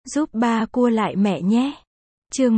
Giúp ba cua lại mẹ nhé. Chương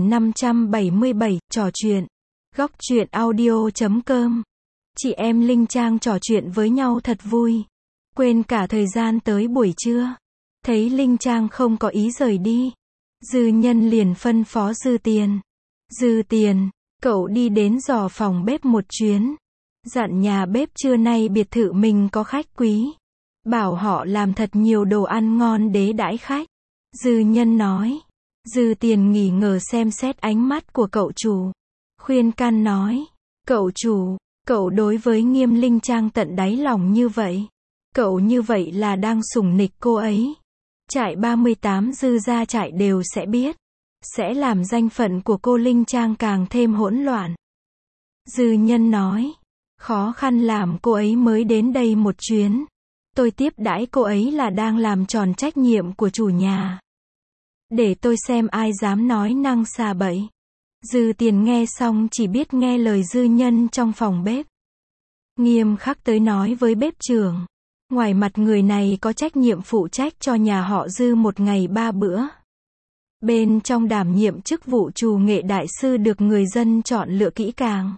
1577, trò chuyện. Góc truyện audio.com. Chị em Linh Trang trò chuyện với nhau thật vui. Quên cả thời gian tới buổi trưa. Thấy Linh Trang không có ý rời đi, Dư Nhân liền phân phó Dư Tiền. Dư Tiền, cậu đi đến dò phòng bếp một chuyến. Dặn nhà bếp trưa nay biệt thự mình có khách quý. Bảo họ làm thật nhiều đồ ăn ngon để đãi khách. Dư Nhân nói. Dư Tiền nghỉ ngờ xem xét ánh mắt của cậu chủ. Khuyên can nói. Cậu chủ, cậu đối với Nghiêm Linh Trang tận đáy lòng như vậy. Cậu như vậy là đang sủng nịch cô ấy. Trại 38 Dư gia trại đều sẽ biết. Sẽ làm danh phận của cô Linh Trang càng thêm hỗn loạn. Dư Nhân nói. Khó khăn làm cô ấy mới đến đây một chuyến. Tôi tiếp đãi cô ấy là đang làm tròn trách nhiệm của chủ nhà. Để tôi xem ai dám nói năng xà bậy. Dư Tiền nghe xong chỉ biết nghe lời Dư Nhân trong phòng bếp. Nghiêm khắc tới nói với bếp trưởng. Ngoài mặt người này có trách nhiệm phụ trách cho nhà họ Dư một ngày 3 bữa. Bên trong đảm nhiệm chức vụ trù nghệ đại sư được người dân chọn lựa kỹ càng.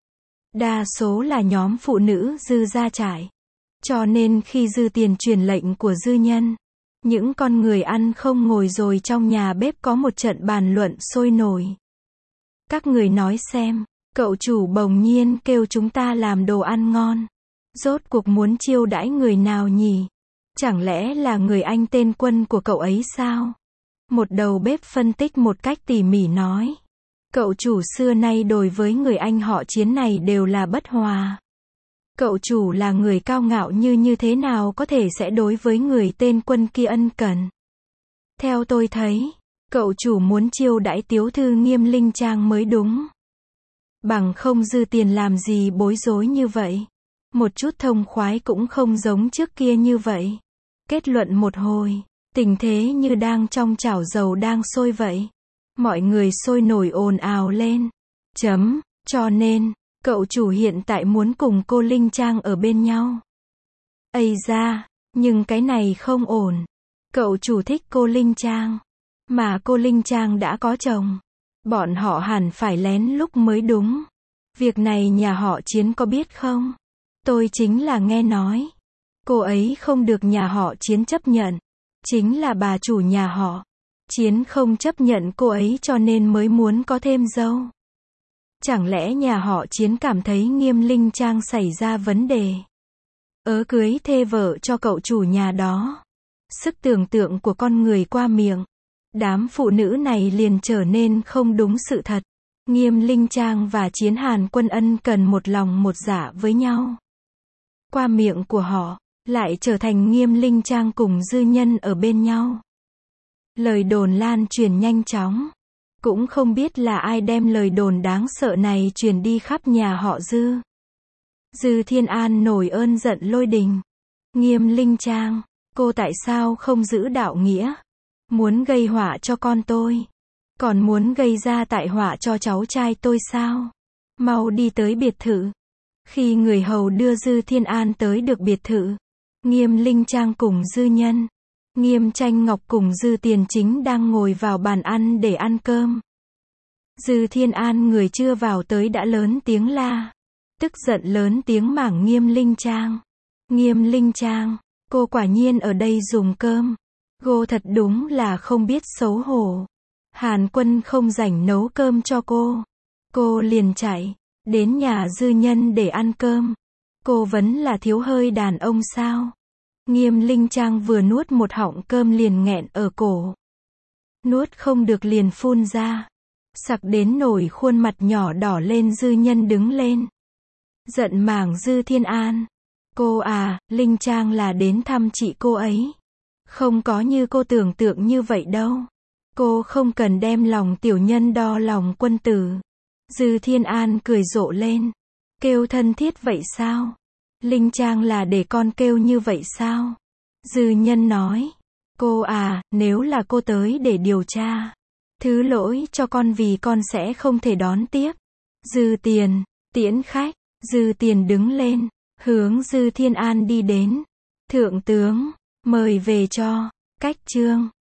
Đa số là nhóm phụ nữ Dư gia trại. Cho nên khi Dư Tiền truyền lệnh của Dư Nhân, những con người ăn không ngồi rồi trong nhà bếp có một trận bàn luận sôi nổi. Các người nói xem, cậu chủ bỗng nhiên kêu chúng ta làm đồ ăn ngon. Rốt cuộc muốn chiêu đãi người nào nhỉ? Chẳng lẽ là người anh tên Quân của cậu ấy sao? Một đầu bếp phân tích một cách tỉ mỉ nói. Cậu chủ xưa nay đối với người anh họ Chiến này đều là bất hòa. Cậu chủ là người cao ngạo như thế nào có thể sẽ đối với người tên Quân kia ân cần. Theo tôi thấy, cậu chủ muốn chiêu đãi tiểu thư Nghiêm Linh Trang mới đúng. Bằng không Dư Tiền làm gì bối rối như vậy. Một chút thông khoái cũng không giống trước kia như vậy. Kết luận một hồi, tình thế như đang trong chảo dầu đang sôi vậy. Mọi người sôi nổi ồn ào lên. Cho nên, cậu chủ hiện tại muốn cùng cô Linh Trang ở bên nhau. Ây da, nhưng cái này không ổn. Cậu chủ thích cô Linh Trang. Mà cô Linh Trang đã có chồng. Bọn họ hẳn phải lén lúc mới đúng. Việc này nhà họ Chiến có biết không? Tôi chính là nghe nói. Cô ấy không được nhà họ Chiến chấp nhận. Chính là bà chủ nhà họ Chiến không chấp nhận cô ấy cho nên mới muốn có thêm dâu. Chẳng lẽ nhà họ Chiến cảm thấy Nghiêm Linh Trang xảy ra vấn đề? Cưới thê vợ cho cậu chủ nhà đó. Sức tưởng tượng của con người qua miệng. Đám phụ nữ này liền trở nên không đúng sự thật. Nghiêm Linh Trang và Chiến Hàn Quân ân cần một lòng một dạ với nhau. Qua miệng của họ, lại trở thành Nghiêm Linh Trang cùng Dư Nhân ở bên nhau. Lời đồn lan truyền nhanh chóng. Cũng không biết là ai đem lời đồn đáng sợ này truyền đi khắp nhà họ Dư. Dư Thiên An nổi ơn giận lôi đình. Nghiêm Linh Trang, cô tại sao không giữ đạo nghĩa? Muốn gây họa cho con tôi. Còn muốn gây ra tai họa cho cháu trai tôi sao? Mau đi tới biệt thự. Khi người hầu đưa Dư Thiên An tới được biệt thự, Nghiêm Linh Trang cùng Dư Nhân, Nghiêm Tranh Ngọc cùng Dư Tiền chính đang ngồi vào bàn ăn để ăn cơm. Dư Thiên An người chưa vào tới đã lớn tiếng la. Tức giận lớn tiếng mảng Nghiêm Linh Trang. Nghiêm Linh Trang, cô quả nhiên ở đây dùng cơm. Cô thật đúng là không biết xấu hổ. Hàn Quân không rảnh nấu cơm cho cô. Cô liền chạy đến nhà Dư Nhân để ăn cơm. Cô vẫn là thiếu hơi đàn ông sao? Nghiêm Linh Trang vừa nuốt một họng cơm liền nghẹn ở cổ. Nuốt không được liền phun ra. Sặc đến nổi khuôn mặt nhỏ đỏ lên. Dư Nhân đứng lên. Giận mảng Dư Thiên An. Cô à, Linh Trang là đến thăm chị cô ấy. Không có như cô tưởng tượng như vậy đâu. Cô không cần đem lòng tiểu nhân đo lòng quân tử. Dư Thiên An cười rộ lên. Kêu thân thiết vậy sao? Linh Trang là để con kêu như vậy sao? Dư Nhân nói. Cô à, nếu là cô tới để điều tra, thứ lỗi cho con vì con sẽ không thể đón tiếp. Dư Tiền, tiễn khách. Dư Tiền đứng lên, hướng Dư Thiên An đi đến. Thượng tướng, mời về cho. Cách chương